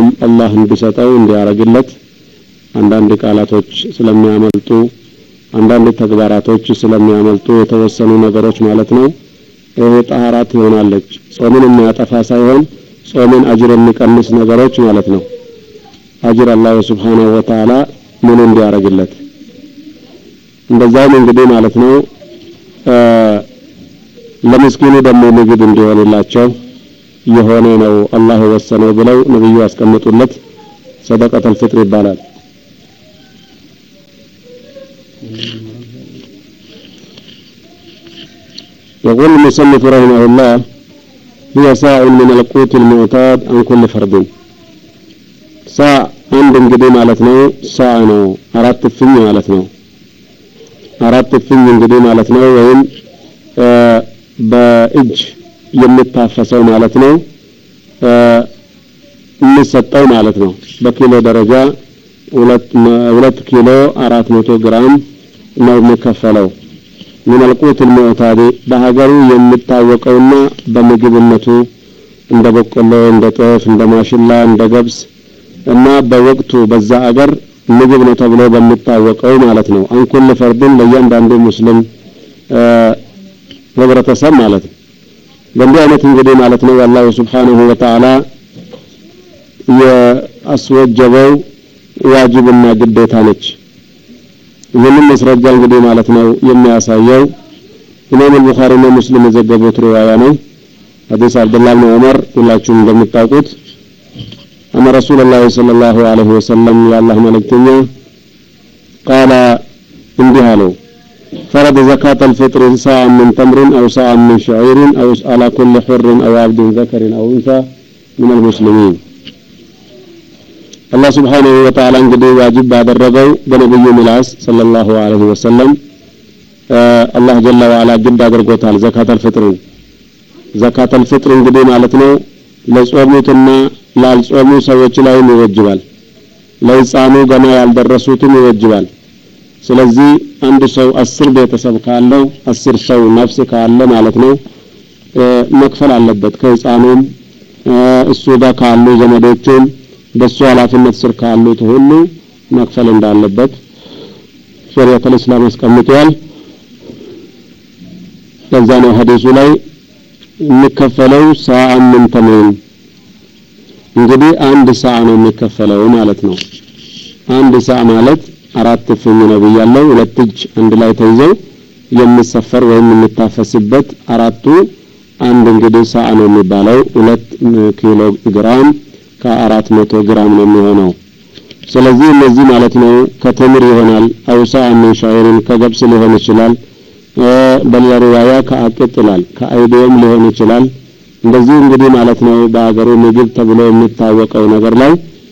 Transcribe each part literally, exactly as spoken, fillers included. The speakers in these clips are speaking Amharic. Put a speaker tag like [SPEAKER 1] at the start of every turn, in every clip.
[SPEAKER 1] الله እንዲሰጠው እንዲያረግለት አንዳንድ ቃላቶች ስለሚያመልጡ አንዳንድ ተግባራቶች ስለሚያመልጡ የተወሰኑ ነገሮች ማለት ነው ይሄ ጣሃራት ይሆናለች ጾምን የሚያጠፋ ሳይሆን ጾምን አጅር የሚቀንስ ነገሮች ማለት ነው አጅር አላህ Subhanahu Wa Ta'ala ምን እንዲያረግለት እንደዛም እንግዲህ ማለት ነው ለምስኪኑ ደግሞ ምግብ እንዲሆንላቸው የሆነ ነው አላህ ወሰነው ብለው ነብዩ ያስቀምጡለት ሰደቀተል ፍጥር ይባላል يقول المصنف رحمه الله هي ساع من القوت المعتاد عن كل فرد ساع عند እንግዲህ ማለት ነው ساع ነው አራት ፍኝ ማለት ነው አራት ፍኝ እንግዲህ ማለት ነው ወይም በእጅ የምታፈሰው ማለት ነው የሚሰጠው ማለት ነው በኪሎ ደረጃ ሁለት ኪሎ አራት መቶ ግራም ነው የሚከፈለው من القوت المعتاد በሀገሩ የሚታወቀውና በምግብነቱ እንደ በቆሎ እንደ ጤፍ እንደ ማሽላ እንደ ገብስ እና በወቅቱ በዛ አገር ምግብ ነው ተብሎ በሚታወቀው ማለት ነው አንኩል ፈርድን ለእያንዳንዱ ሙስሊም ህብረተሰብ ማለት ነው በእንዲህ አይነት እንግዲህ ማለት ነው አላህ Subhanahu Wa Ta'ala ያስወጀበው ዋጅብና ግዴታ ነች ይህንን መስረጃ እንግዲህ ማለት ነው የሚያሳየው ኢማም አልቡኻሪና ሙስሊም የዘገቡት ሪዋያ ነው ሐዲስ አብዱላህ ኢብኑ ዑመር ሁላችሁም እንደምታውቁት أن رسول الله صلى الله عليه وسلم يا الله ملكتنا قال انبهالو فرض زكاة الفطر ساعة من تمر أو ساعة من شعير أو على كل حر أو عبد ذكر أو أنثى من المسلمين الله سبحانه وتعالى انقدي واجب بعد الرغو بنبي ملاس صلى الله عليه وسلم آه الله جل وعلا جد أدرقوتها زكاة الفطر زكاة الفطر انقدي مالتنا لصومتنا ላልጾሙ ሰዎች ላይ ይወጅባል ለህፃኑ ገና ያልደረሱትም ይወጅባል ስለዚህ አንድ ሰው አስር ቤተሰብ ካለው አስር ሰው ነፍስ ካለ ማለት ነው መክፈል አለበት ከህፃኑም እሱ ጋር ካሉ ዘመዶቹም በሱ ኃላፊነት ስር ካሉት ሁሉ መክፈል እንዳለበት ሸሪዓቱል እስላም አስቀምጧል ከዛ ነው ሐዲሱ ላይ የሚከፈለው ሰዓ ምን ተመን እንግዲህ አንድ ሰዓ ነው የሚከፈለው ማለት ነው አንድ ሰዓ ማለት አራት ፍኝ ነው ብያለሁ ሁለት እጅ አንድ ላይ ተይዘው የሚሰፈር ወይም የሚታፈስበት አራቱ አንድ እንግዲህ ሰዓ ነው የሚባለው ሁለት ኪሎ ግራም ከአራት መቶ ግራም ነው የሚሆነው ስለዚህ እነዚህ ማለት ነው ከተምር ይሆናል አው ሰዓ ምን ሻይርን ከገብስ ሊሆን ይችላል በሌላ ሪዋያ ከአቅጥላል ከአይዲየም ሊሆን ይችላል እንደዚህ እንግዲህ ማለት ነው በአገሩ ምግብ ተብሎ የሚታወቀው ነገር ላይ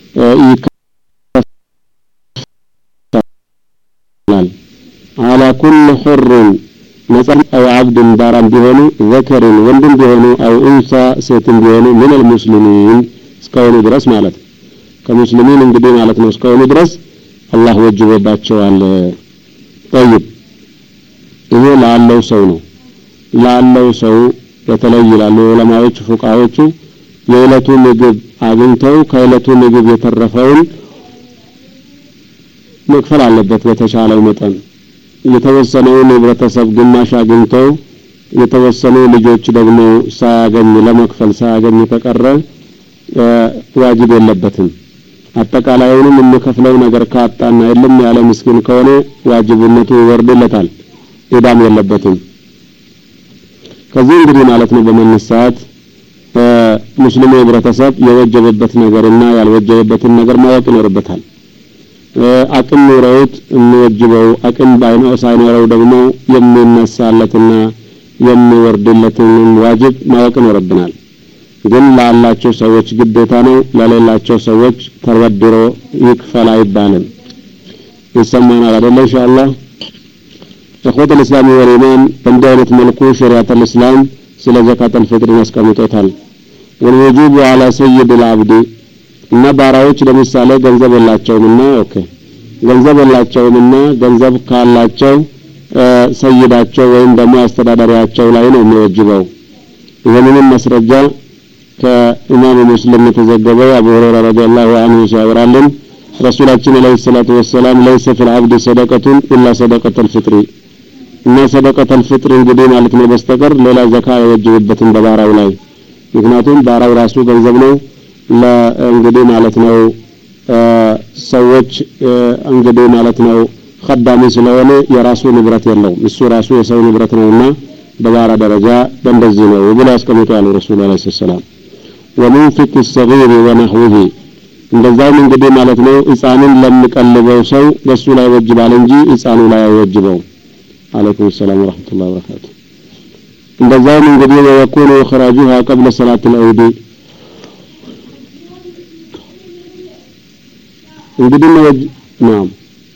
[SPEAKER 1] ይከላል على كل حر مثلا او عبد دارم ቢሆኑ ذكر ወንድም ቢሆኑ او انثى ሴትም ቢሆኑ من المسلمين እስከሆኑ ድረስ ማለት ከሙስሊሚን እንግዲህ ማለት ነው እስከሆኑ ድረስ አላህ ወጅቦባቸዋል طيب ይሄ ላለው ሰው ነው ላለው ሰው በተለይ ይላሉ ዑለማዎች ፉቃዎቹ የዕለቱ ምግብ አግኝተው ከዕለቱ ምግብ የተረፈውን መክፈል አለበት በተሻለው መጠን የተወሰነው ህብረተሰብ ግማሽ አግኝተው የተወሰኑ ልጆች ደግሞ ሳያገኙ ለመክፈል ሳያገኙ ተቀረ ዋጅብ የለበትም አጠቃላዩንም የሚከፍለው ነገር ካጣና የለም ያለ ምስኪን ከሆነ ዋጅብነቱ ይወርድለታል ኢዳም የለበትም ከዚህ እንግዲህ ማለት ነው በመነሳት ሙስሊሙ ህብረተሰብ የወጀበበት ነገርና ያልወጀበበትን ነገር ማወቅ ይኖርበታል አቅም ኖሮት የሚወጅበው አቅም ባይኖር ሳይኖረው ደግሞ የሚነሳለትና የሚወርድለትን ዋጅብ ማወቅ ይኖርብናል ግን ላላቸው ሰዎች ግዴታ ነው ለሌላቸው ሰዎች ተወድሮ ይክፈል አይባልም ይሰማናል አይደል ኢንሻአላህ እخوة الاسلام والإيمان በእንደዚህ መልኩ ሸሪዓት الاسلام ስለ ዘካት الفطر ያስቀምጦታል والوجوب على سيد العبد እና ባራዎች ለምሳሌ ገንዘብ የላቸውምና ኦኬ ገንዘብ የላቸውምና ገንዘብ ካላቸው ሰይዳቸው ወይም ደግሞ አስተዳዳሪያቸው ላይ ነው የሚወጅበው ይሄንን መስረጃ ከኢማም ሙስሊም የተዘገበው አቡ ሁረይራ ረዲየላሁ ዐንሁ ሲያወራልን ረሱላችን አለይሂ ሰላቱ ወሰለም ليس في العبد صدقة إلا صدقة الفطر እና ሰደቀተል ፍጥር እንግዲህ ማለት ነው በስተቀር ሌላ ዘካ የወጀበትን በባራው ላይ ምክንያቱም ባራው ራሱ ገንዘብ ነው ለእንግዲህ ማለት ነው ሰዎች እንግዲህ ማለት ነው خدامي ስለሆነ የራሱ ንብረት የለውም እሱ ራሱ የሰው ንብረት ነውና በባራ ደረጃ በእንደዚህ ነው ብሎ ያስቀምጣሉ ረሱል አለይሂ ሰላም ومنفق الصغير ونحوه እንደዛም እንግዲህ ማለት ነው ሕፃንን ለሚቀልበው ሰው በሱ ላይ ወጅባል እንጂ ሕፃኑ ላይ አይወጅበው عليكم السلام ورحمة الله وبركاته እንደዛም እንግዲህ ويكون إخراجها قبل صلاة العيد እንግዲህ ነው نعم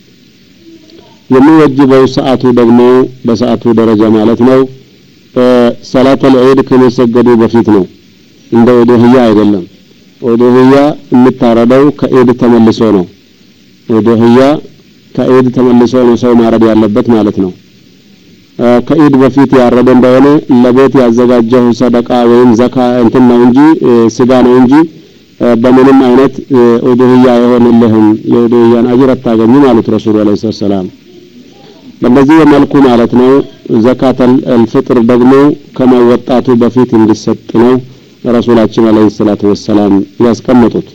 [SPEAKER 1] የሚወጅበው ሰዓቱ ደግሞ በሰዓቱ ደረጃ ማለት ነው ሰላተ العيد ከመሰገዱ በፊት ነው እንደ ወደህያ አይደለም ወደህያ የምታረደው ከዒድ ተመልሶ ነው ወደህያ ከዒድ ተመልሶ ነው ሰው ማረድ ያለበት ማለት ነው ከዒድ በፊት ያረደ እንደሆነ ለቤት ያዘጋጀው ሰደቃ ወይም ዘካ እንትን ነው እንጂ ስጋ ነው እንጂ በምንም አይነት ወደህያ አይሆንልህም የወደህያን አጅር አታገኙ ማለት ረሱል አለይሂ ሰላም በዚህ መልኩ ማለት ነው ዘካተል الفطر ደግሞ ከመወጣቱ በፊት እንዲሰጥ ነው ረሱላችን አለይሂ ሰላቱ ወሰለም ያስቀመጡት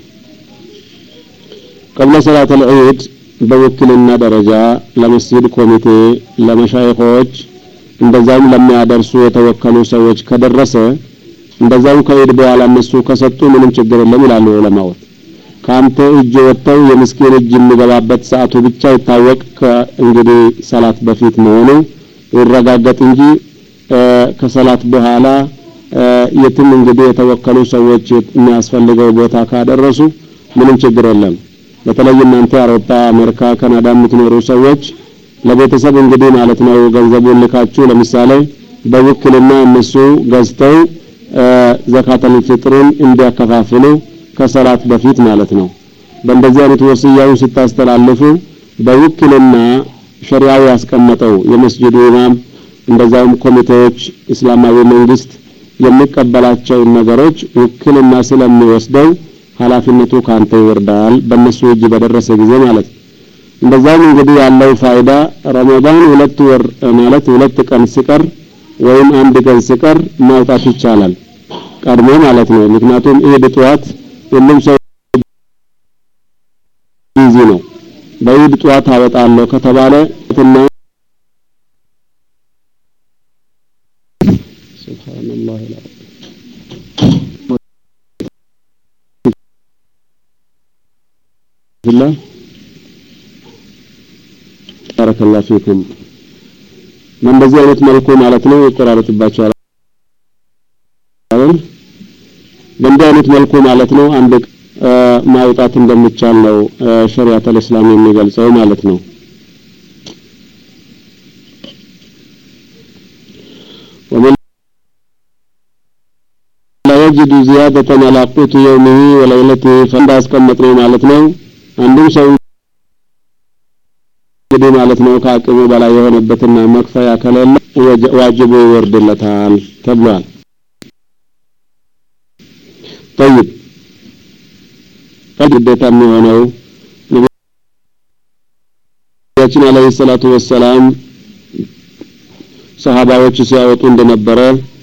[SPEAKER 1] قبل صلاة العيد በወክልና ደረጃ ለመስጂድ ኮሚቴ ለመሻይኾች እንደዛም ለሚያደርሱ የተወከሉ ሰዎች ከደረሰ እንደዛው ከዒድ በኋላ እነሱ ከሰጡ ምንም ችግር የለም ይላሉ ዑለማዎች ካንተ እጅ ወጣው የምስኪን እጅ የሚገባበት ሰዓቱ ብቻ ይታወቅ እንግዲህ ሰላት በፊት መሆኑ ይረጋገጥ እንጂ ከሰላት በኋላ የትም እንግዲህ የተወከሉ ሰዎች የሚያስፈልገው ቦታ ካደረሱ ምንም ችግር የለም በተለይ እናንተ አውሮፓ አሜሪካ ካናዳ የምትኖሩ ሰዎች ለቤተሰብ እንግዲህ ማለት ነው ገንዘቡን ልካችሁ ለምሳሌ በውክልና እነሱ ገዝተው ዘካተል ፍጥሩን እንዲያከፋፍሉ ከሰላት በፊት ማለት ነው በእንደዚህ አይነት ወሲያው ሲታስተላልፉ በውክልና ሸሪዓው ያስቀመጠው የመስጂዱ ኢማም እንደዛውም ኮሚቴዎች እስላማዊ መንግስት የሚቀበላቸው ነገሮች ውክልና ስለሚወስደው ኃላፊነቱ ካንተ ይወርዳል በእነሱ እጅ በደረሰ ጊዜ ማለት እንደዛም እንግዲህ ያለው ፋይዳ ረመዳን ሁለት ወር ማለት ሁለት ቀን ሲቀር ወይም አንድ ቀን ሲቀር ማውጣት ይቻላል ቀድሞ ማለት ነው ምክንያቱም ኢድ ጧት ሁሉም ሰው ቢዚ ነው በኢድ ጧት አወጣለሁ ከተባለ እና ሱብሃንአላህ بالله بارك الله فيكم من በዚህ አይነት መልኩ ማለት ነው ይቆራረጥባቸዋል በእንዲህ አይነት መልኩ ማለት ነው አንድ ማውጣት እንደሚቻል ነው ሸሪዓተል እስላም የሚገልጸው ማለት ነው ومن لا يجد زيادة على قوت يومه وليلته فانداسቀመጥነው ማለት ነው አንዱም ሰው እንግዲህ ማለት ነው ከአቅሙ በላይ የሆነበትና መክፈያ ከሌለ ዋጅቡ ይወርድለታል ተብሏል طيب ግዴታ የሚሆነው ነብያችን አለይሂ ሰላቱ ወሰላም ሰሃባዎች ሲያወጡ እንደነበረ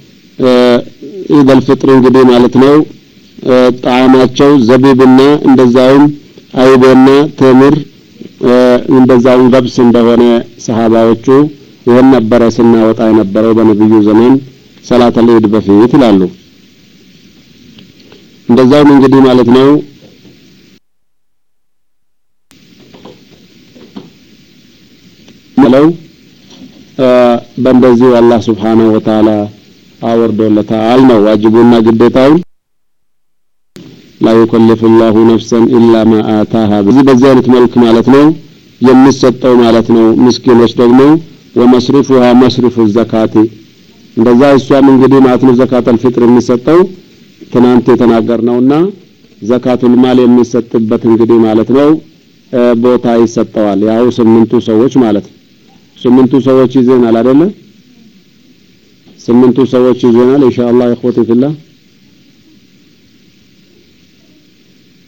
[SPEAKER 1] ኢደል ፍጥር እንግዲህ ማለት ነው ጣዕማቸው ዘቢብና እንደዛውም አይበና ተምር እንደዛው ገብስ እንደሆነ ሰሃባዎቹ ይሄን ነበር ስናወጣ የነበረው በነብዩ ዘመን ሰላተል ኢድ በፊት ይላሉ እንደዛው እንግዲህ ማለት ነው ማለት በእንደዚህ አላህ Subhanahu Wa Ta'ala አወርዶለታል ነው ዋጅቡና ግዴታው لا يكلف الله نفسا الا ما اتاها በዚህ በዚህ አይነት መልኩ ማለት ነው የሚሰጠው ማለት ነው ምስኪኖች ደግሞ ومصرفها مصرف الزكاه እንደዛ እሷም እንግዲህ ማለት ነው ዘካተል ፍጥር የሚሰጠው ትናንት የተናገርነውና ዘካቱል ማል የሚሰጥበት እንግዲህ ማለት ነው ቦታ ይሰጠዋል ያው ስምንቱ ሰዎች ማለት ስምንቱ ሰዎች ይዘናል አይደለ ስምንቱ ሰዎች ይዘናል ኢንሻአላህ እخوتي في الله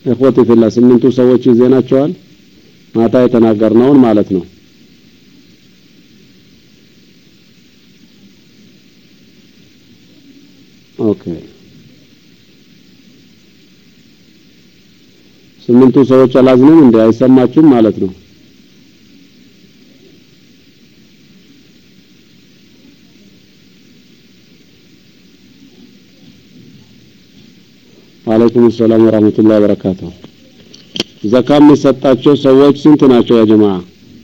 [SPEAKER 1] እخوتي في الله ስምንቱ ሰዎች ዜናቸዋል ማታ የተናገርነውን ማለት ነው ኦኬ ስምንቱ ሰዎች አላዝንም እንዴ አይሰማችሁም ማለት ነው عليكم السلام ورحمة الله وبركاته زكاة የሚሰጣቸው ሰዎች ስንት ናቸው ያ ጀማዓ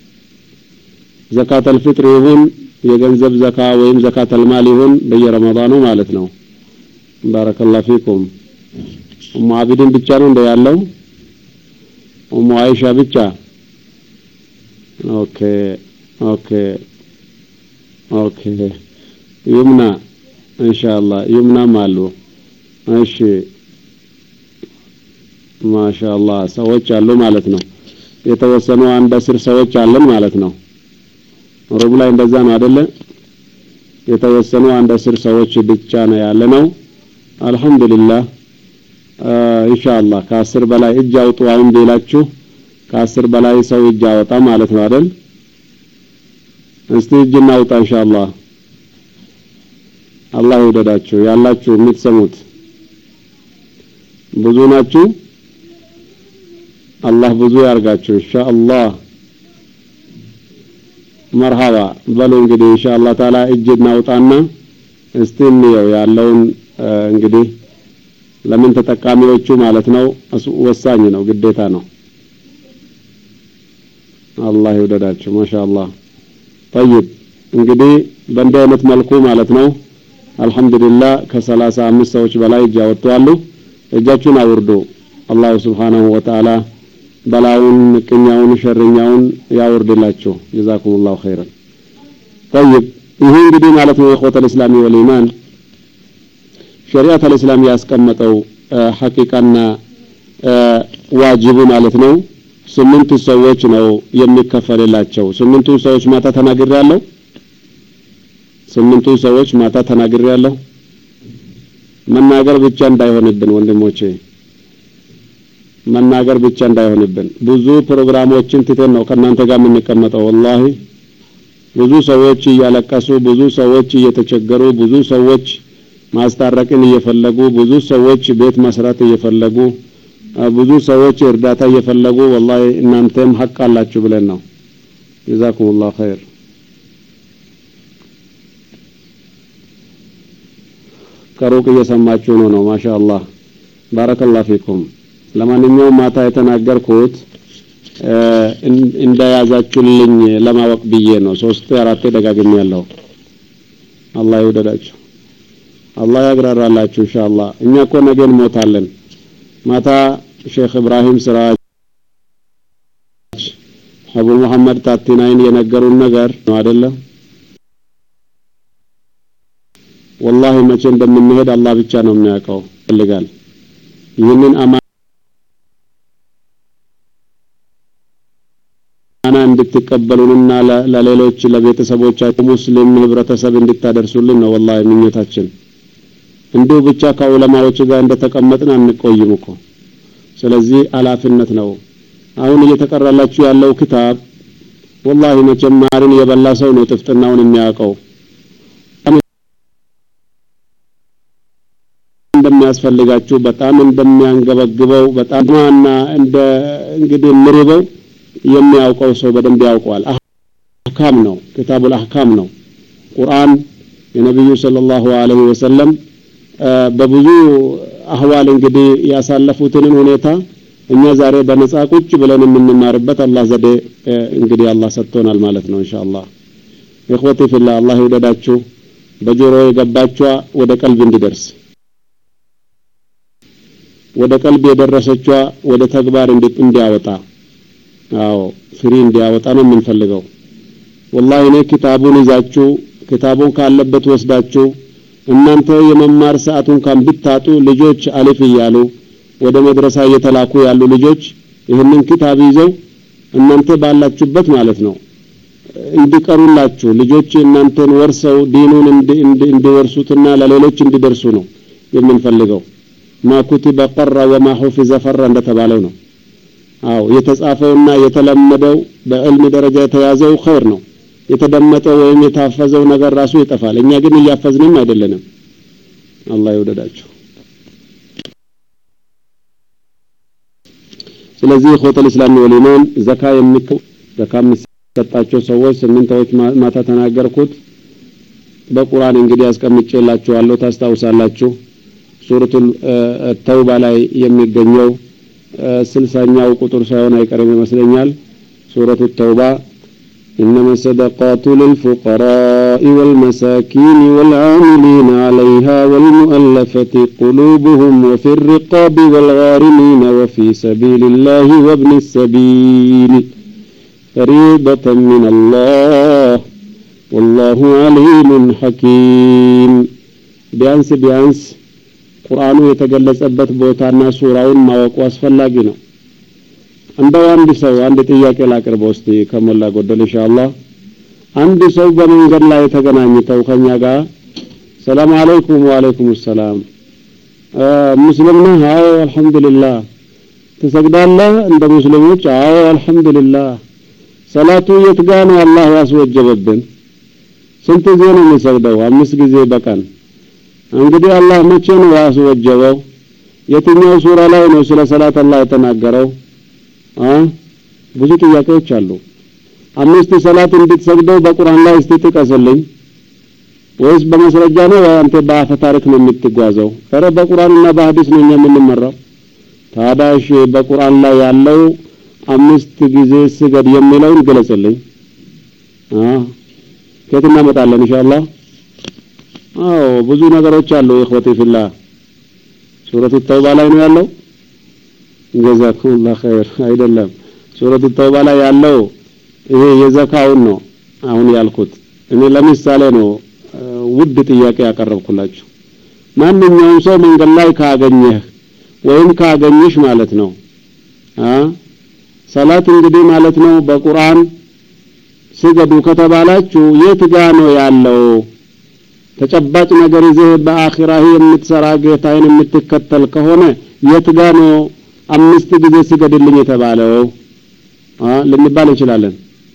[SPEAKER 1] زكاة الفطر ይሁን የገንዘብ ዘካ ወይም زكاة المال ይሁን በየረመዳኑ ማለት ነው بارك الله فيكم ኡሙ አቢድን ብቻ ነው እንደ ያለው ኡሙ አይሻ ብቻ ኦኬ ኦኬ ኦኬ ይምና ኢንሻአላህ ይምናም አሉ እሺ ማሻአላህ ሰዎች አሉ ማለት ነው የተወሰኑ አንድ አስር ሰዎች አለን ማለት ነው ሩብ ላይ እንደዛ ነው አይደለ የተወሰኑ አንድ አስር ሰዎች ብቻ ነው ያለነው አልহামዱሊላህ ኢንሻአላህ ከአስር በላይ እጅ አውጡ አሁን ሌላችሁ ከአስር በላይ ሰው እጅ አወጣ ማለት ነው አይደል እስቲ እጅ እናውጣ ኢንሻአላህ አላህ ይወደዳችሁ ያላችሁ የምትሰሙት ብዙ ናችሁ አላህ ብዙ ያርጋችሁ ኢንሻአላህ مرحبا በሉ እንግዲህ ኢንሻአላህ ተዓላ እጅ እናውጣና እስቲ እንየው ያለውን እንግዲህ ለምን ተጠቃሚዎቹ ማለት ነው ወሳኝ ነው ግዴታ ነው አላህ ይወደዳችሁ ማሻአላህ طيب እንግዲህ በእንዲህ አይነት መልኩ ማለት ነው አልহামዱሊላህ ከሰላሳ አምስት ሰዎች በላይ እጅ አወጣሉ እጃችሁን አውርዱ አላህ Subhanahu Wa Ta'ala በላውን ቅኛውን ሸርኛውን ያወርድላችሁ ጀዛኩሙላሁ ኸይራን طيب ይሄ እንግዲህ ማለት ነው የኹተል እስላሚ ወልኢማን ሸሪዓት አልእስላም ያስቀመጠው ሐቂቃና ዋጅብ ማለት ነው ስምንቱ ሰዎች ነው የሚከፈልላቸው ስምንቱ ሰዎች ማታ ተናግሬያለሁ ስምንቱ ሰዎች ማታ ተናግሬያለሁ መናገር ብቻ እንዳይሆንብን ወንድሞቼ መናገር ብቻ እንዳይሆንብን ብዙ ፕሮግራሞችን ትተን ነው ከናንተ ጋር የምንቀመጠው والله ብዙ ሰዎች እያለቀሱ ብዙ ሰዎች እየተቸገሩ ብዙ ሰዎች ማስታረቅን እየፈለጉ ብዙ ሰዎች ቤት መስራት እየፈለጉ ብዙ ሰዎች እርዳታ እየፈለጉ والله እናንተም ሐቅ አላችሁ ብለን ነው ጀዛኩሙላሁ ኸይር ከሩቅ እየሰማችሁ ነው ነው ማሻአላህ ባረከላሁ ፊኩም ለማንኛውም ማታ የተናገርኩት እንዳያዛችሁልኝ ለማወቅ ብዬ ነው ሶስት አራት ደጋግሜያለሁ አላህ ይወደዳችሁ አላህ ያግራራላችሁ ኢንሻአላህ እኛ እኮ ነገ እንሞታለን ማታ ሼክ ኢብራሂም ስራጅ አቡ መሐመድ ታቲናይን የነገሩን ነገር ነው አይደለ والله መቼ እንደምንሄድ አላህ ብቻ ነው የሚያውቀው ይልጋል ይህንን አማና እንድትቀበሉንና ለሌሎች ለቤተሰቦቻችሁ ሙስሊም ህብረተሰብ እንድታደርሱልን ነው والله ምኞታችን እንዲሁ ብቻ ከዑለማዎች ጋር እንደተቀመጥን አንቆይም እኮ ስለዚህ አላፍነት ነው አሁን እየተቀራላችሁ ያለው ክታብ والله መጀመሪያን የበላ ሰው ነው ጥፍጥናውን የሚያውቀው እንደሚያስፈልጋችሁ በጣም እንደሚያንገበግበው በጣምና እንደ እንግዲህ ምርበው የሚያውቀው ሰው በደንብ ያውቀዋል አህካም ነው ክታቡል አህካም ነው ቁርአን የነብዩ ሰለላሁ ዐለይሂ ወሰለም በብዙ አህዋል እንግዲህ ያሳለፉትን ሁኔታ እኛ ዛሬ በነጻ ቁጭ ብለን የምንማርበት አላህ ዘዴ እንግዲህ አላህ ሰጥቶናል ማለት ነው ኢንሻአላህ ኢኽወቲ ፊላህ አላህ ይወደዳችሁ በጆሮ የገባችዋ ወደ ቀልብ እንዲደርስ ወደ ቀልብ የደረሰችዋ ወደ ተግባር እንዲያወጣ አዎ ፍሪ እንዲያወጣ ነው የምንፈልገው والله እኔ ክታቡን ይዛችሁ ክታቡን ካለበት ወስዳችሁ እናንተ የመማር ሰዓቱን ካን ብታጡ ልጆች አሊፍ ይያሉ ወደ መድረሳ እየተላኩ ያሉ ልጆች ይሄንን ክታብ ይዘው እናንተ ባላችሁበት ማለት ነው እንዲቀሩላችሁ ልጆች እናንተን ወርሰው ዲኑን እንዲወርሱትና ለሌሎች እንዲደርሱ ነው የምንፈልገው ما كتب قر وما حفظ فر እንደተባለው ነው አው የተጻፈውና የተለመደው በዕልም ደረጃ የተያዘው ኸይር ነው የተደመጠው ወይም የታፈዘው ነገር ራሱ ይጠፋል እኛ ግን እያፈዝንም አይደለንም አላህ ይወደዳችሁ ስለዚህ ኹተል እስላም ወሊማን ዘካ የሚከ ዘካ የሚሰጣቸው ሰዎች ስምንታዎች ማታ ተናገርኩት በቁርአን እንግዲህ አስቀምጬላችኋለሁ ታስታውሳላችሁ ሱረቱል ተውባ ላይ የሚገኘው ስልሳኛው ቁጥር ሳይሆን አይቀርም ይመስለኛል ሱረቱል ተውባ إنما الصدقات للفقراء والمساكين والعاملين عليها والمؤلفة قلوبهم وفي الرقاب والغارمين وفي سبيل الله وابن السبيل فريضة من الله والله عليم حكيم ቢያንስ ቢያንስ ቁርአኑ የተገለጸበት ቦታና ሱራውን ማወቅ አስፈላጊ ነው እንደው አንድ ሰው አንድ ጥያቄ ላቀርበው እስቲ ከሞላ ጎደል ኢንሻአላህ አንድ ሰው በመንገድ ላይ ተገናኝተው ከኛ ጋር ሰላም አለይኩም ወአለይኩም ሰላም ሙስሊም ነህ አዎ አልহামዱሊላህ ተሰግዳለህ እንደ ሙስሊሞች አዎ አልহামዱሊላህ ሰላቱ የት ጋር ነው አላህ ያስወጀበብን ስንት ጊዜ ነው የሚሰግደው አምስት ጊዜ በቀን እንግዲህ አላህ መቼ ነው ያስወጀበው የትኛው ሱራ ላይ ነው ስለ ሰላት አላህ የተናገረው አ ብዙ ጥያቄዎች አሉ አምስት ሰላት እንድትሰግደው በቁርአን ላይ እስቲ ጥቀስልኝ ወይስ በመስረጃ ነው አንተ በአፈ ታሪክ ነው የምትጓዘው ኧረ በቁርአንና በሐዲስ ነው የምንመራው ታዳሽ በቁርአን ላይ ያለው አምስት ጊዜ ስገድ የሚለውን ገለጽልኝ አ ከየት እናመጣለን ኢንሻአላህ አዎ ብዙ ነገሮች አሉ ኢኽወቲ ፊላህ ሱረቱ ተውባ ላይ ነው ያለው ጀዛኩሙላህ ኸይር አይደለም ሱረቱ ተውባ ላይ ያለው ይሄ የዘካውን ነው አሁን ያልኩት እኔ ለምሳሌ ነው ውድ ጥያቄ ያቀርብኩላችሁ ማንኛውም ሰው መንገድ ላይ ካገኘህ ወይም ካገኘሽ ማለት ነው አ ሰላት እንግዲህ ማለት ነው በቁርአን ስገዱ ከተባላችሁ የት ጋር ነው ያለው ተጨባጭ ነገር ይዘህ በአኺራህ የምትሰራ ጌታዬን የምትከተል ከሆነ የት ጋር ነው አምስት ጊዜ ስገድልኝ የተባለው አ ልንባል እንችላለን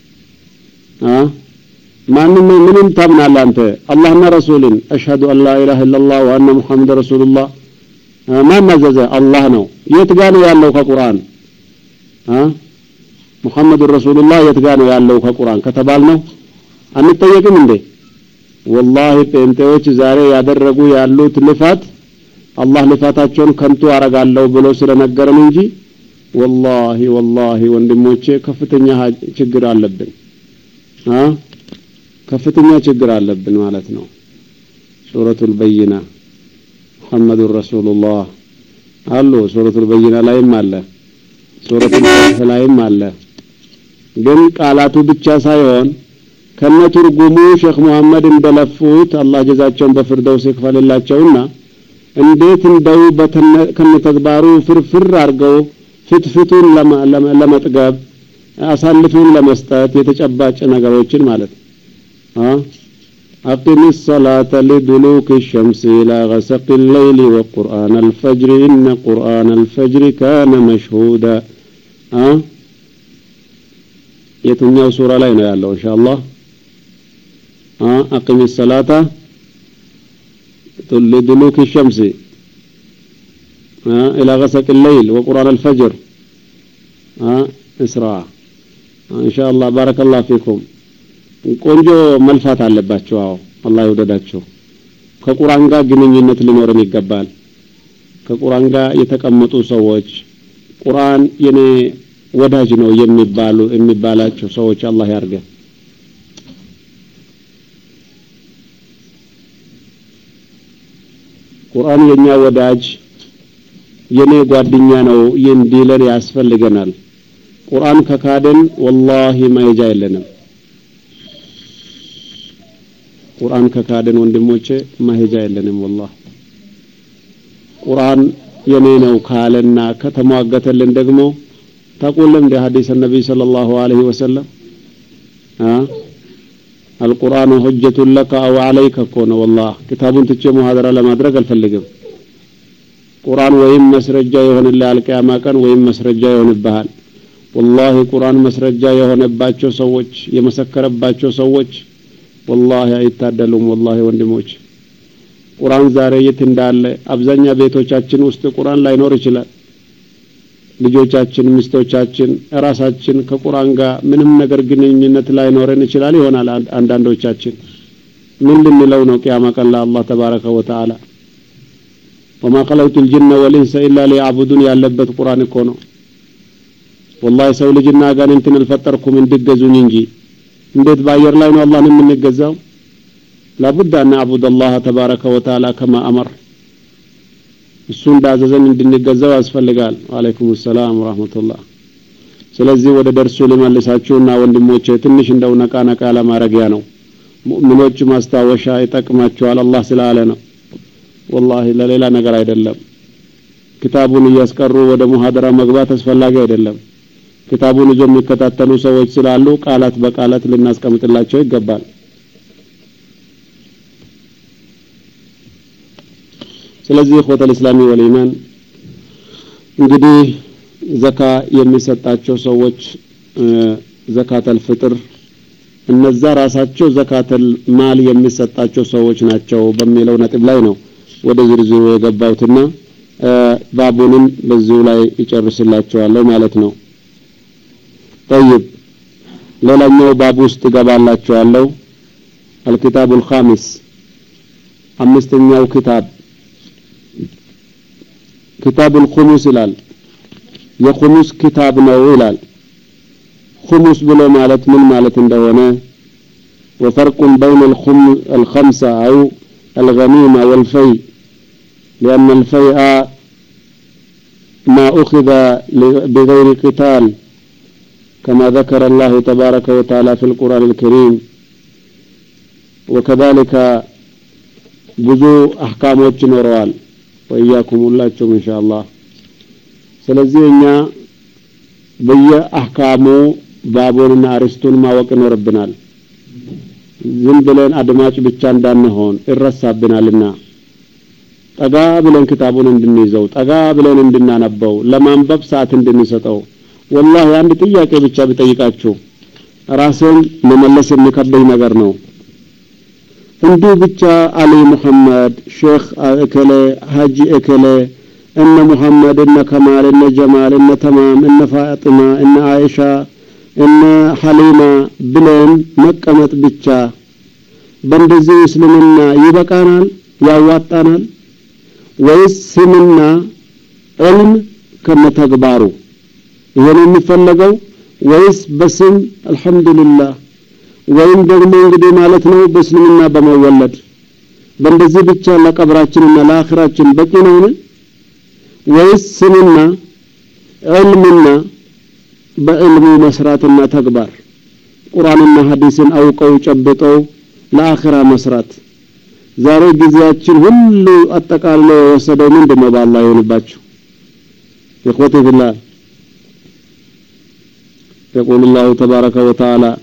[SPEAKER 1] አ ማንንም ምንም ታምናለህ አንተ አላህና ረሱልን አሽሀዱ አን ላ ኢላሃ ኢላላህ ወአነ ሙሐመድ ረሱሉላህ ማን አዘዘ አላህ ነው የት ጋር ነው ያለው ከቁርአን አ ሙሐመድ ረሱሉላህ የት ጋር ነው ያለው ከቁርአን ከተባልነው አንጠየቅም እንዴ والله ጴንጤዎች ዛሬ ያደረጉ ያሉት ልፋት አላህ ልፋታቸውን ከንቱ አረጋለሁ ብሎ ስለነገረን እንጂ والله والله ወንድሞቼ ከፍተኛ ችግር አለብን አ ከፍተኛ ችግር አለብን ማለት ነው ሱረቱል በይና ሙሐመድ ረሱሉላህ አሉ ሱረቱል በይና ላይም አለ ሱረቱል ፈትህ ላይም አለ ግን ቃላቱ ብቻ ሳይሆን ከነትርጉሙ ሼክ መሐመድ እንደለፉት አላህ ጀዛቸውን በፍርደውስ ይክፈልላቸውና እንዴት እንደው ከነተግባሩ ፍርፍር አርገው ፍትፍቱን ለመጥገብ አሳልፈን ለመስጠት የተጨባጭ ነገሮችን ማለት አ أقم الصلاة لدلوك الشمس إلى غسق الليل وقرآن الفجر إن قرآن الفجر كان مشهودا ها يتنيو سورة لنا يا الله إن شاء الله ها أقم الصلاة لدلوك الشمس ها إلى غسق الليل وقرآن الفجر ها إسراء إن شاء الله بارك الله فيكم ቆንጆ መልፋት አለባችሁ አዎ አላህ ይወደዳችሁ ከቁርአን ጋር ግንኙነት ሊኖርን ይገባል ከቁርአን ጋር የተቀመጡ ሰዎች ቁርአን የኔ ወዳጅ ነው የሚባሉ የሚባላቸው ሰዎች አላህ ያርገን ቁርአን የኛ ወዳጅ የኔ ጓደኛ ነው እንዲለን ያስፈልገናል ቁርአን ከካደን والله ማይጃ የለንም ቁርአን ከካደን ወንድሞቼ ማሄጃ የለንም والله ቁርአን የኔ ነው ካለና ከተሟገተልን ደግሞ ተቆለም እንደ ሐዲስ ነብይ ሰለላሁ ዐለይሂ ወሰለም አ القرآن حجة لك أو عليك كون والله كتابን ትቼ ሙሐደራ ለማድረግ አልፈልግም ቁርአን ወይም መስረጃ ይሆንልሃል ቂያማ ቀን ወይም መስረጃ ይሆንብሃል والله ቁርአን መስረጃ የሆነባቸው ሰዎች የመሰከረባቸው ሰዎች والله አይታደሉም والله ወንድሞች ቁርአን ዛሬ የት እንዳለ አብዛኛ ቤቶቻችን ውስጥ ቁርአን ላይኖር ይችላል ልጆቻችን ሚስቶቻችን ራሳችን ከቁርአን ጋር ምንም ነገር ግንኙነት ላይኖረን ይችላል ይሆናል አንዳንዶቻችን ምን ልንለው ነው ቂያማ ቀን ለአላህ ተባረከ ወተዓላ وما خلقت الجن والانس الا ليعبدون ያለበት ቁርአን እኮ ነው والله ሰው ልጅና ጋኔንትን አልፈጠርኩም እንድገዙኝ እንጂ እንዴት ባየር ላይ ነው አላህን የምንገዛው لابد ان نعبد الله تبارك وتعالى كما امر እሱ እንዳዘዘን እንድንገዛው ያስፈልጋል ወአለይኩም ሰላም ወራህመቱላህ ስለዚህ ወደ ደርሱ ልመልሳችሁና ወንድሞቼ ትንሽ እንደው ነቃ ነቃ ለማረጊያ ነው ሙእሚኖች ማስታወሻ ይጠቅማቸዋል አላህ ስላለ ነው والله ለሌላ ነገር አይደለም ክታቡን እያስቀሩ ወደ ሙሐደራ መግባት አስፈላጊ አይደለም ክታቡን ይዘው የሚከታተሉ ሰዎች ስላሉ ቃላት በቃላት ልናስቀምጥላቸው ይገባል ስለዚህ ኢኽወተል እስላሚ ወልኢማን እንግዲህ ዘካ የሚሰጣቸው ሰዎች ዘካተል ፍጥር እነዛ ራሳቸው ዘካተል ማል የሚሰጣቸው ሰዎች ናቸው በሚለው ነጥብ ላይ ነው ወደ ዝርዝሩ የገባውትና ባቡንን በዚሁ ላይ ይጨርስላችኋለሁ ማለት ነው طيب ሌላኛው ባብ ውስጥ ገባላችኋለሁ الكتاب الخامس አምስተኛው ክታብ كتاب الخمس ይላል የخمس ክታብ ነው ይላል خمس ብሎ ማለት ምን ማለት እንደሆነ وفرق بين الخمسة أو الغنيمة والفيء لأن الفيء ما أخذ بغير قتال كما ذكر الله تبارك وتعالى في القرآن الكريم وكذلك بذو أحكام وجنوروال وإياكم الله إن شاء الله سلزينا بيا أحكامه بابوننا أرستون ما وكنا ربنا زنبلين أدماج بيتشان دانهون الرسابنا لنا تقابلن كتابون اندنيزو تقابلن اندنا نبو لما انبب ساعة اندنيستو والله عندي ጥያቄ ብቻ ብጠይቃችሁ ራስን መመለስ የሚከብደኝ ነገር ነው እንዲሁ ብቻ አሊ ሙሐመድ ሼክ እከለ ሀጂ እከለ እነ ሙሐመድ እነ ከማል እነ ጀማል እነ ተማም እነ ፋጢማ እነ አይሻ እነ ሐሊማ ብለን መቀመጥ ብቻ በእንደዚህ እስልምና ይበቃናል ያዋጣናል ወይስ ስምና ዒልም ከመተግባሩ ይሄን የሚፈልገው ወይስ በስም አልহামዱሊላህ ወይም ደግሞ እንግዲህ ማለት ነው በእስልምና በመወለድ በእንደዚህ ብቻ ለቀብራችንና ለአኺራችን በቂ ነው ወይስ ስምና ዒልምና በዕልሙ መስራትና ተግባር ቁርአንና ሐዲስን አውቀው ጨብጠው ለአኺራ መስራት ዛሬ ጊዜያችን ሁሉ አጠቃሎ ወሰደው ምንድነው በአላህ ይሁንባችሁ ኢኽወቲ ቢላህ يقول الله تبارك وتعالى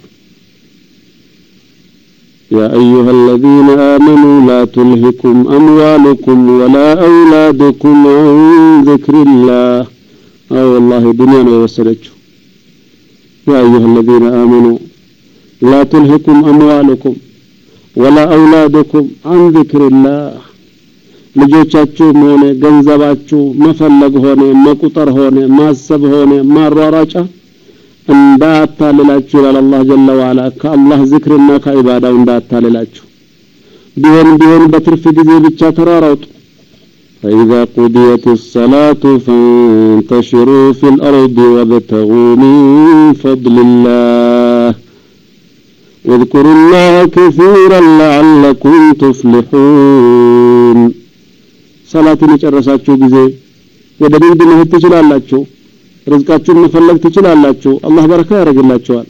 [SPEAKER 1] يا أيها الذين آمنوا لا تلهكم أموالكم ولا أولادكم عن ذكر الله أو والله دنيا وسلتش يا أيها الذين آمنوا لا تلهكم أموالكم ولا أولادكم عن ذكر الله ልጆቻችሁ ሆነ ገንዘባችሁ መፈለግ ሆነ መቁጠር ሆነ ማሰብ ሆነ ማራራጫ እንዳታለላችሁ ይላል አላህ ጀለ ወዐላ ከአላህ ዝክርና ከኢባዳው እንዳታለላችሁ ቢሆን ቢሆን በትርፍ ጊዜ ብቻ ተራራውጡ فإذا قضيت الصلاة فانتشروا في الأرض وابتغوا من فضل الله واذكروا الله كثيرا لعلكم تفلحون صلاة የጨረሳችሁ ጊዜ ወደ ንግድ መሄድ ትችላላችሁ رزقاتكم مفلق تشلالاችሁ الله بركه ያረግላችኋል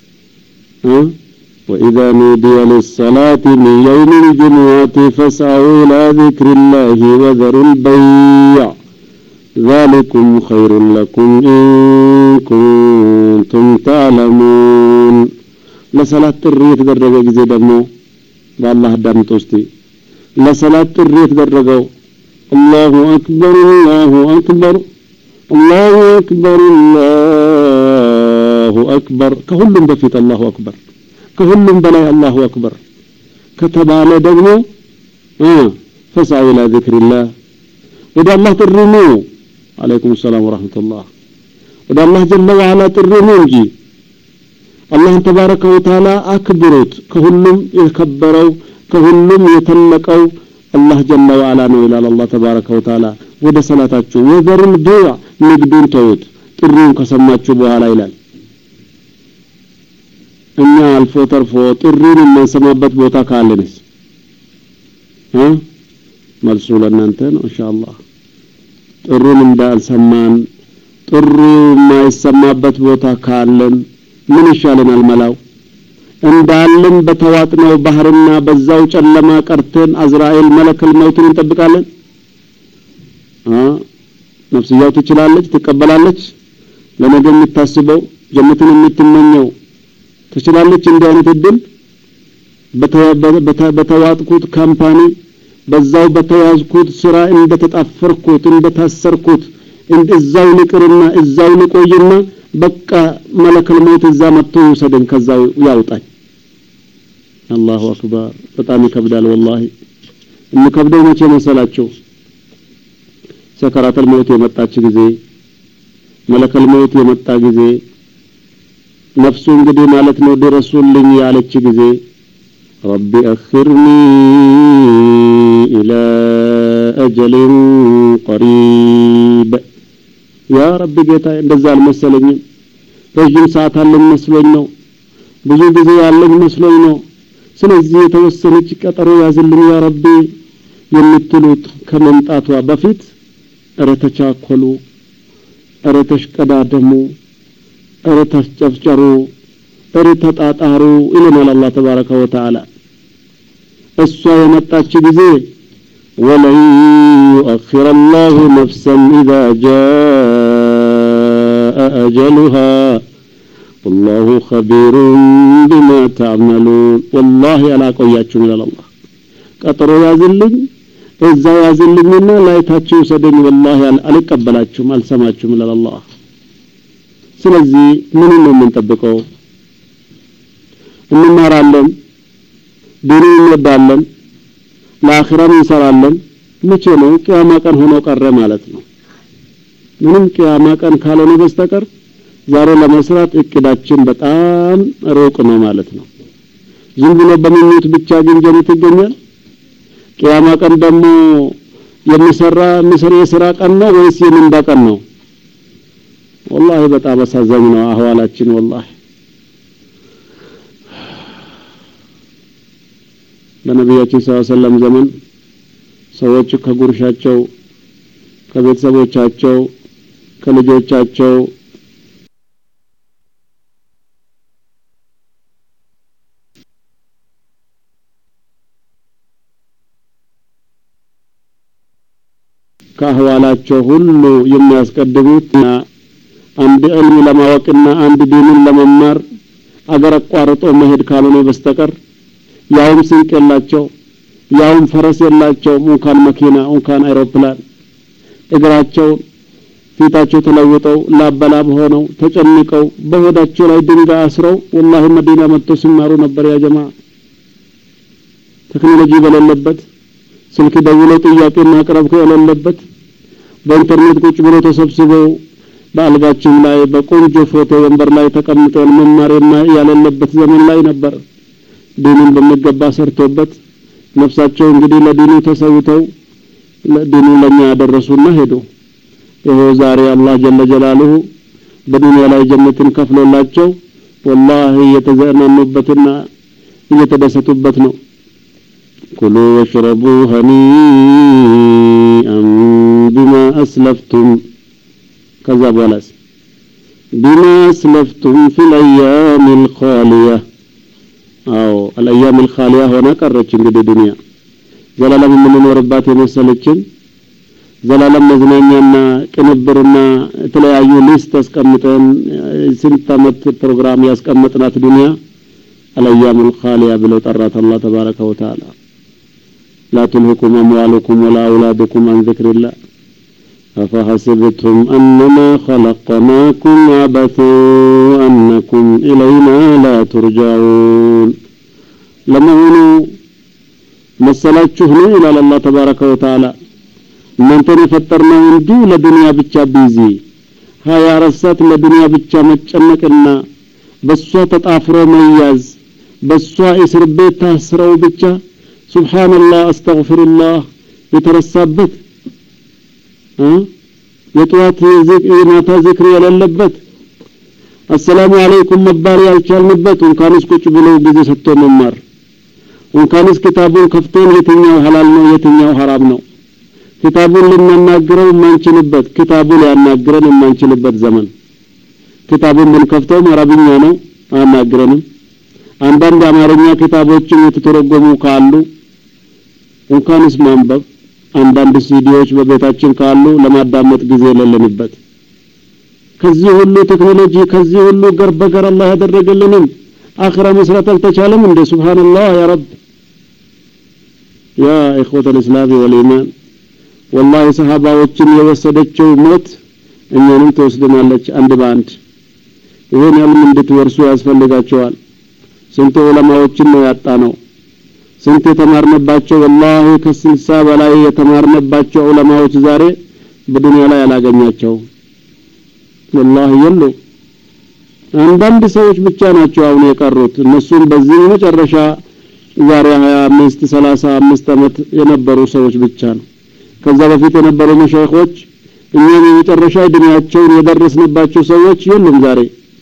[SPEAKER 1] واذا نودي للصلاه من يوم الجمعه فاسعوا الى ذكر الله وذروا البيع ذلكم خير لكم ان كنتم تعلمون ለሰላት ጥሪ የተደረገ ጊዜ ደግሞ በአላህ ዳምጥ ውስጥ ለሰላት ጥሪ የተደረገው الله أكبر الله أكبر الله أكبر الله أكبر كهلم بفيت الله أكبر كهلم بلاي الله أكبر كتب على دمه آه فاسعوا إلى ذكر الله ودا الله ترمو عليكم السلام ورحمة الله ودا الله جل وعلا ترمو جي الله تبارك وتعالى أكبرت كهلم يكبروا كهلم يتلقوا الله جل وعلا ነው ይላል الله تبارك وتعالى ወደ ሰላታችሁ ወዘሩን ዱዓ ንግዱን ተውት ጥሪውን ከሰማችሁ በኋላ ይላል እኛ አልፎ ተርፎ ጥሪውን የምንሰማበት ቦታ ካለንስ እ መልሱ ለእናንተ ነው ኢንሻአላህ ጥሩን እንዳልሰማን ጥሩ የማይሰማበት ቦታ ካለን ምን ይሻለናል መላው እንዳለን በተዋጥነው ባህርና በዛው ጨለማ ቀርተን አዝራኤል መለከል መውትን እንጠብቃለን አ ነፍስያው ትችላለች ትቀበላለች ለነገ የምታስበው ጀነትን የምትመኘው ትችላለች እንደ አይነት እድል በተዋጥኩት ካምፓኒ በዛው በተያዝኩት ስራ እንደተጣፈርኩት እንደታሰርኩት እንደዛው ልቅርና እዛው ልቆይና በቃ መለከል መውት እዛ መጥቶ ይወሰደን ከዛው ያውጣኝ الله أكبر በጣም ይከብዳል والله እንከብደው መቼ መሰላችሁ ሰከራተል መውት የመጣች ጊዜ መለከል መውት የመጣ ጊዜ ነፍሱ እንግዲህ ማለት ነው ድረሱልኝ ያለች ጊዜ ربي أخرني إلى أجل قريب يا رب ጌታ እንደዛ አልመሰለኝም ረጅም ሰዓት አለኝ መስሎኝ ነው ብዙ ጊዜ ያለኝ መስሎኝ ነው ስለዚህ የተወሰነች ቀጠሮ ያዝልኝ ያ ረቢ የምትሉት ከመምጣቷ በፊት እረተቻኮሉ እረተሽቀዳደሙ እረተጨፍጨሩ እረተጣጣሩ ኢለና አላህ ተባረከ ወተዓላ እሷ የመጣች ጊዜ ወለን يؤخر الله نفسا إذا جاء أجلها والله خبير بما تعملون والله على قوياتكم إلى الله قطروا يازلين እዛው ያዝልኝና ላይታችሁ ሰደኝ والله አልቀበላችሁም አልሰማችሁም إلى الله ስለዚህ ምን ነው የምንጠብቀው እንማራለን ዲኑን እንወዳለን ለአኺራም እንሰራለን መቼ ነው ቂያማ ቀን ሆኖ ቀረ ማለት ነው ምንም ቂያማ ቀን ካልሆነ በስተቀር ዛሬ ለመስራት እቅዳችን በጣም ሩቅ ነው ማለት ነው ዝም ብሎ በሚኒት ብቻ ግን ጀነት ይገኛል ቂያማ ቀን ደግሞ የሚሰራ ምስር የሥራ ቀን ነው ወይስ የምንዳ ቀን ነው والله በጣም አሳዛኝ ነው አህዋላችን والله በነብያችን ሰለላሁ ዐለይሂ ወሰለም ዘመን ሰዎች ከጉርሻቸው ከቤተሰቦቻቸው ከልጆቻቸው ከአህዋላቸው ሁሉ የሚያስቀድሙት አንድ ዕልም ለማወቅና አንድ ዲንን ለመማር አገር አቋርጦ መሄድ ካልሆነ በስተቀር ያውም ስንቅ የላቸው ያውም ፈረስ የላቸው እንኳን መኪና እንኳን አይሮፕላን እግራቸው ፊታቸው ተለውጠው ላበላብ ሆነው ተጨንቀው በሆዳቸው ላይ ድንጋይ አስረው والله መዲና መጥተው ሲማሩ ነበር ያ ጀማ ቴክኖሎጂ በሌለበት ስልክ ደውለው ጥያቄ ማቅረብ ከሌለበት በኢንተርኔት ቁጭ ብሎ ተሰብስበው በአልጋችን ላይ በቆንጆ ፎቶ ወንበር ላይ ተቀምጠው መማርና ያለለበት ዘመን ላይ ነበር ዲኑን በመገባ ሰርተውበት ነፍሳቸው እንግዲህ ለዲኑ ተሰውተው ለዲኑ ለኛ ያደረሱና ሄዱ ይሄው ዛሬ አላህ ጀለ ጀላሉሁ በዱንያ ላይ ጀነትን ከፍሎላቸው والله የተዘናኑበትና እየተደሰቱበት ነው كلوا واشربوا هنيئا بما أسلفتم كذا بلاس بما أسلفتم في الأيام الخالية أو الأيام الخالية هنا قررت እንግዲህ الدنيا ዘላለም የምንኖርባት የመሰለችን ዘላለም መዝናኛና ቅንብርና የተለያዩ ሊስት ተስቀምጠን ስንት ዓመት ፕሮግራም ያስቀመጥናት ዱንያ الأيام الخالية ብለው ጠራት አላህ ተባረከ ወተዓላ لا تلهكم أموالكم ولا أولادكم عن ذكر الله أفحسبتم أنما خلقناكم عبثا وأنكم إلينا لا ترجعون لما هنا مسألة إلى الله تبارك وتعالى من تني فترنا ندو لدنيا بتشا بيزي هاي عرسات لدنيا بتشا متشنكنا بسوا تطافروا مياز بسوا اسر بيت تاسروا بتشا سبحان الله استغفر الله يترسبت ها يطوات ذكر يناتا ذكر يللبت السلام عليكم مبار ያልቻልንበት እንኳንስ ቁጭ ብለው ጊዜ ሰጥቶ መማር እንኳንስ ክታቡን ከፍተን የትኛው ሐላል ነው የትኛው ሐራም ነው ክታቡን ልናናግረው ማንችልበት ክታቡን ያናግረን ማንችልበት ዘመን ክታቡን ብንከፍተው አረብኛ ነው አናግረንም አንዳንድ አማርኛ ክታቦችን የተተረጎሙ ካሉ እንኳንስ ማንበብ አንዳንድ ሲዲዎች በቤታችን ካሉ ለማዳመጥ ጊዜ የሌለንበት ከዚህ ሁሉ ቴክኖሎጂ ከዚህ ሁሉ ገር በገር አላህ ያደረገልንም አኺራ መስራት አልተቻለም እንደ ሱብሃንአላህ ያ ረብ ያ ኢኽወተ الاسلام والإيمان والله ሰሃባዎችን የወሰደችው ሞት እኛንም ተወስደናለች አንድ ባንድ ይሄን ያለም እንድትወርሱ ያስፈልጋቸዋል ስንት ዑለማዎችን ነው ያጣነው ስንት የተማርነባቸው والله ከስልሳ በላይ የተማርነባቸው ዑለማዎች ዛሬ በዱንያ ላይ ያላገኛቸው والله የሉ አንዳንድ ሰዎች ብቻ ናቸው አሁን የቀሩት እነሱም በዚህ መጨረሻ ዛሬ ሃያ አምስት ሰላሳ አምስት አመት የነበሩ ሰዎች ብቻ ነው ከዛ በፊት የነበሩ መሻይኾች እኛም የመጨረሻ እድሜያቸውን የደረስንባቸው ሰዎች የሉም ዛሬ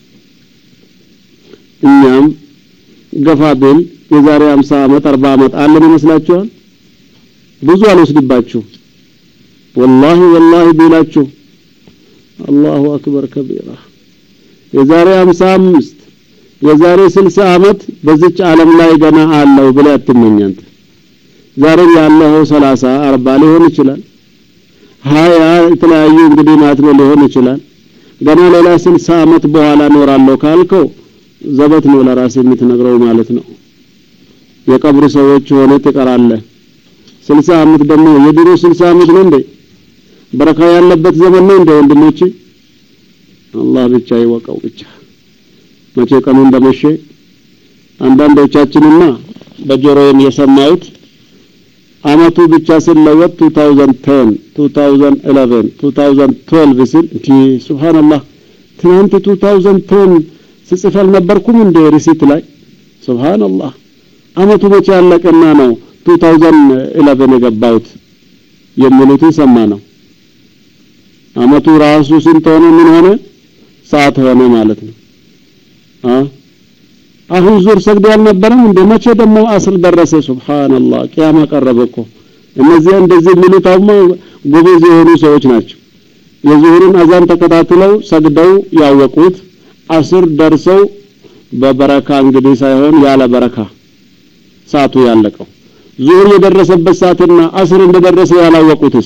[SPEAKER 1] እኛም ገፋብል የዛሬ ሃምሳ አመት አርባ አመት አለን ይመስላችኋል ብዙ አልወስድባችሁ والله والله ቢላችሁ الله اكبر كبيرا የዛሬ ሃምሳ አምስት የዛሬ ስልሳ አመት በዚች ዓለም ላይ ገና አለው ብለህ አትመኛንተ ዛሬ ያለው ሰላሳ አርባ ሊሆን ይችላል ሃያ የተለያዩ እንግዲህ ማለት ነው ሊሆን ይችላል ገና ሌላ ስልሳ አመት በኋላ ኖራለሁ ካልከው ዘበት ነው ለራስ የምትነግረው ማለት ነው የቀብር ሰዎች ሆነ ተቀራለህ ስልሳ አመት ደግሞ የድሮ ስልሳ አመት ነው እንዴ በረካ ያለበት ዘመን ነው እንዴ ወንድሞቼ አላህ ብቻ ይወቀው ብቻ መቼ ቀኑ እንደመሸ አንዳንዶቻችንና በጆሮዬም የሰማሁት አመቱ ብቻ ስለወጥ ሁለት ሺህ አስር ሁለት ሺህ አንድ ሁለት ሺህ ሁለት ሲል እንጂ ሱብሃንአላህ ትናንት ሁለት ሺህ አስር ስጽፍ አልነበርኩም እንደ ሪሲት ላይ ሱብሃንአላህ አመቱ ብቻ ያለቀና ነው ሁለት ሺህ አስር የገባሁት የሚሉት ሰማ ነው አመቱ ራሱ ስንት ሆነ ምን ሆነ ሰዓት ሆነ ማለት ነው አ አሁን ዙር ሰግዶ አልነበረም እንደ መቼ ደግሞ አስር ደረሰ ሱብሃንአላህ ቂያማ ቀረበኮ እነዚህ እንደዚህ የሚሉታው ጎበዝ የሆኑ ሰዎች ናቸው የዙሁርን አዛን ተከታትለው ሰግደው ያወቁት አስር ደርሰው በበረካ እንግዲህ ሳይሆን ያለ በረካ ሰዓቱ ያለቀው ዙሁር የደረሰበት ሰዓትና አስር እንደደረሰ ያላወቁትስ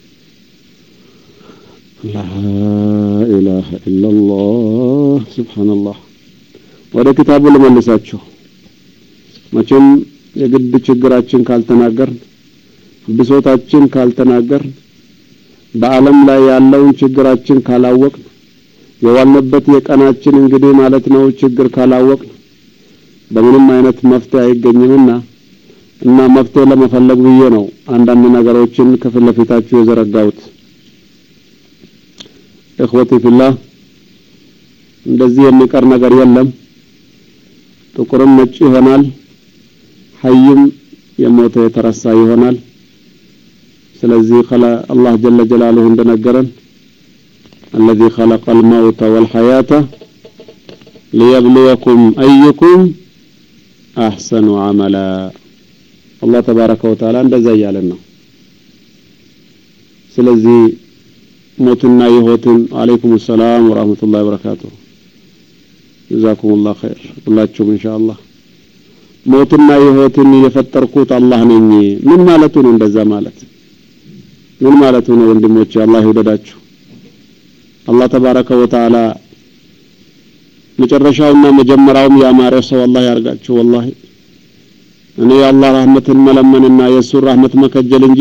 [SPEAKER 1] لا اله الا الله سبحان الله ወደ ክታቡ ለመለሳችሁ መቼም የግድ ችግራችን ካልተናገር ብሶታችን ካልተናገር በአለም ላይ ያለውን ችግራችን ካላወቅ የዋልንበት የቀናችን እንግዲህ ማለት ነው ችግር ካላወቅ በምንም አይነት መፍትሄ አይገኝምና እና መፍትሄ ለመፈለግ ብዬ ነው አንዳንድ ነገሮችን ከፊት ለፊታችሁ የዘረጋሁት እخوتي في الله እንደዚህ የሚቀር ነገር የለም ጥቁርም ነጭ ይሆናል ሐይም የሞተ የተረሳ ይሆናል ስለዚህ خلق الله جل جلاله እንደነገረን الذي خلق الموت والحياة ليبلوكم أيكم أحسن عملا الله تبارك وتعالى እንደዛ ያለን ነው ስለዚህ موتنا يهوتن عليكم السلام ورحمة الله وبركاته جزاكم الله خير الله تشوف إن شاء الله موتنا يهوتن يفتركوت الله نني من مالتون እንደዛ ማለት من مالتون ወንድሞቼ الله ይወደዳችሁ الله تبارك وتعالى መጨረሻውና መጀመሪያውም ያማረ ሰው الله ያርጋችሁ والله እኔ የአላህ ረህመትን መለመንና የሱ ረህመት መከጀል እንጂ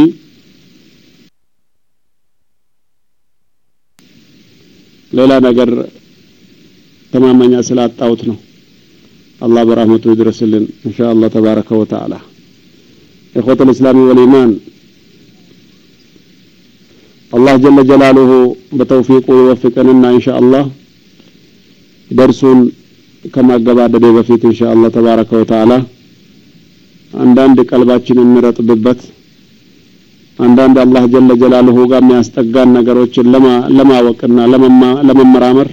[SPEAKER 1] ሌላ ነገር ተማመኛ ስላጣውት ነው الله برحمته يدرسልን ان شاء الله تبارك وتعالى اخوة الاسلام والايمان الله جل جلاله بتوفيقه يوفقنا ان شاء الله درسون كما ገባደደ በፊት ان شاء الله تبارك وتعالى አንዳንድ ቀልባችንን እንረጥብበት አንዳንድ አላህ جل جلاله ጋር የሚያስጠጋን ነገሮችን ለማወቅና ለመመራመር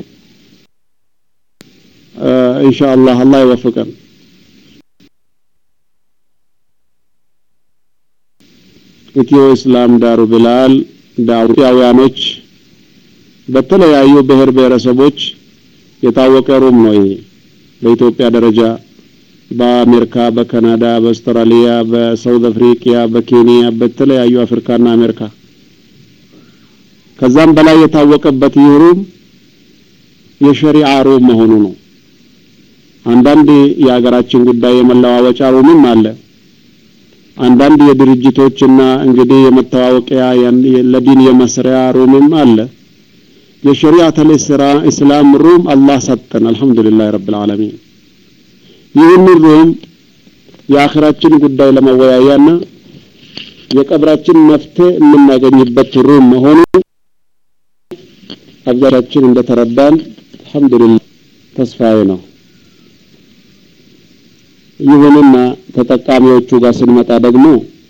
[SPEAKER 1] ان شاء الله الله يوفقنا ኢትዮ እስላም ዳሩ ብላል ዳውያኖች በተለያዩ ብሔር ብሔረሰቦች የታወቀ ሩም ነው ይሄ በኢትዮጵያ ደረጃ በአሜሪካ በካናዳ በአውስትራሊያ በሳውዝ አፍሪካ በኬንያ በተለያዩ አፍሪካና አሜሪካ ከዛም በላይ የታወቀበት ይህ ሩም የሸሪዓ ሩም መሆኑ ነው አንዳንድ የሀገራችን ጉዳይ የመለዋወጫ ሩምም አለ አንዳንድ የድርጅቶችና እንግዲህ የመተዋወቂያ ለዲን የመስሪያ ሩምም አለ የሸሪዓ ተለስራ እስላም ሩም አላህ ሰጠን አልহামዱሊላህ ረብል ዓለሚን ይህን ሩም የአኺራችን ጉዳይ ለመወያያና የቀብራችን መፍትሄ የምናገኝበት ሩም መሆኑ አብዛኛችን እንደተረዳን አልহামዱሊላህ ተስፋዬ ነው ይሁንና ተጠቃሚዎቹ ጋር ስንመጣ ደግሞ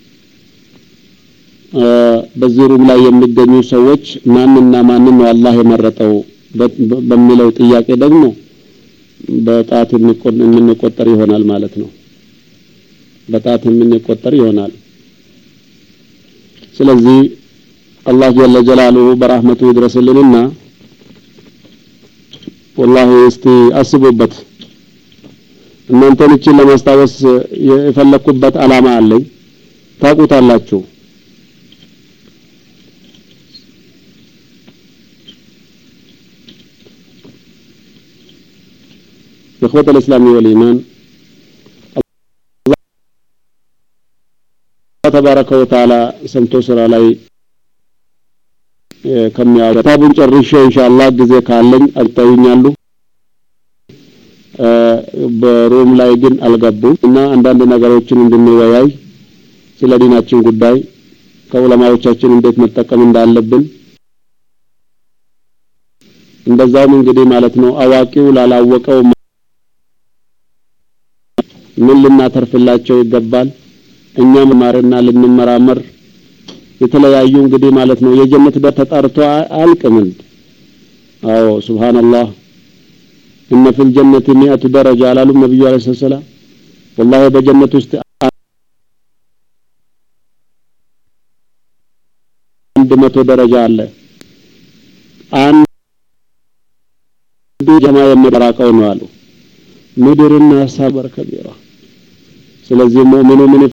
[SPEAKER 1] በዚህ ሩም ላይ የሚገኙ ሰዎች ማንና ማንን ነው አላህ የመረጠው በሚለው ጥያቄ ደግሞ በጣት የምንቆጠር ይሆናል ማለት ነው በጣት የምንቆጠር ይሆናል ስለዚህ አላህ ጀለ ጀላሉሁ በረህመቱ ይድረስልንና والله እስቲ አስቡበት እናንተን እቺን ለማስታወስ የፈለኩበት አላማ አለኝ ታቁታላችሁ اخوة الاسلام والايمان الله تبارك وتعالى سمتو سرا ላይ ከሚያወራ ታቡን ጨርሼ ኢንሻአላህ ጊዜ ካለኝ አልተውኛሉ በሮም ላይ ግን አልገቡም እና አንዳንድ ነገሮችን እንድንወያይ ስለ ዲናችን ጉዳይ ከዑለማዎቻችን እንዴት መጠቀም እንዳለብን እንደዛውም እንግዲህ ማለት ነው አዋቂው ላላወቀው ምን ልናተርፍላቸው ይገባል እኛም ማርና ልንመራመር የተለያዩ እንግዲህ ማለት ነው የጀነት በር ተጣርቶ አልቅም አዎ ሱብሃንአላህ إن في الجنة مئة درجة على النبي عليه الصلاة والسلام والله بجنة است عند مئة درجة على عند جماعة مراكون والو مدير الناس صبر كبيرة سلزم مؤمن من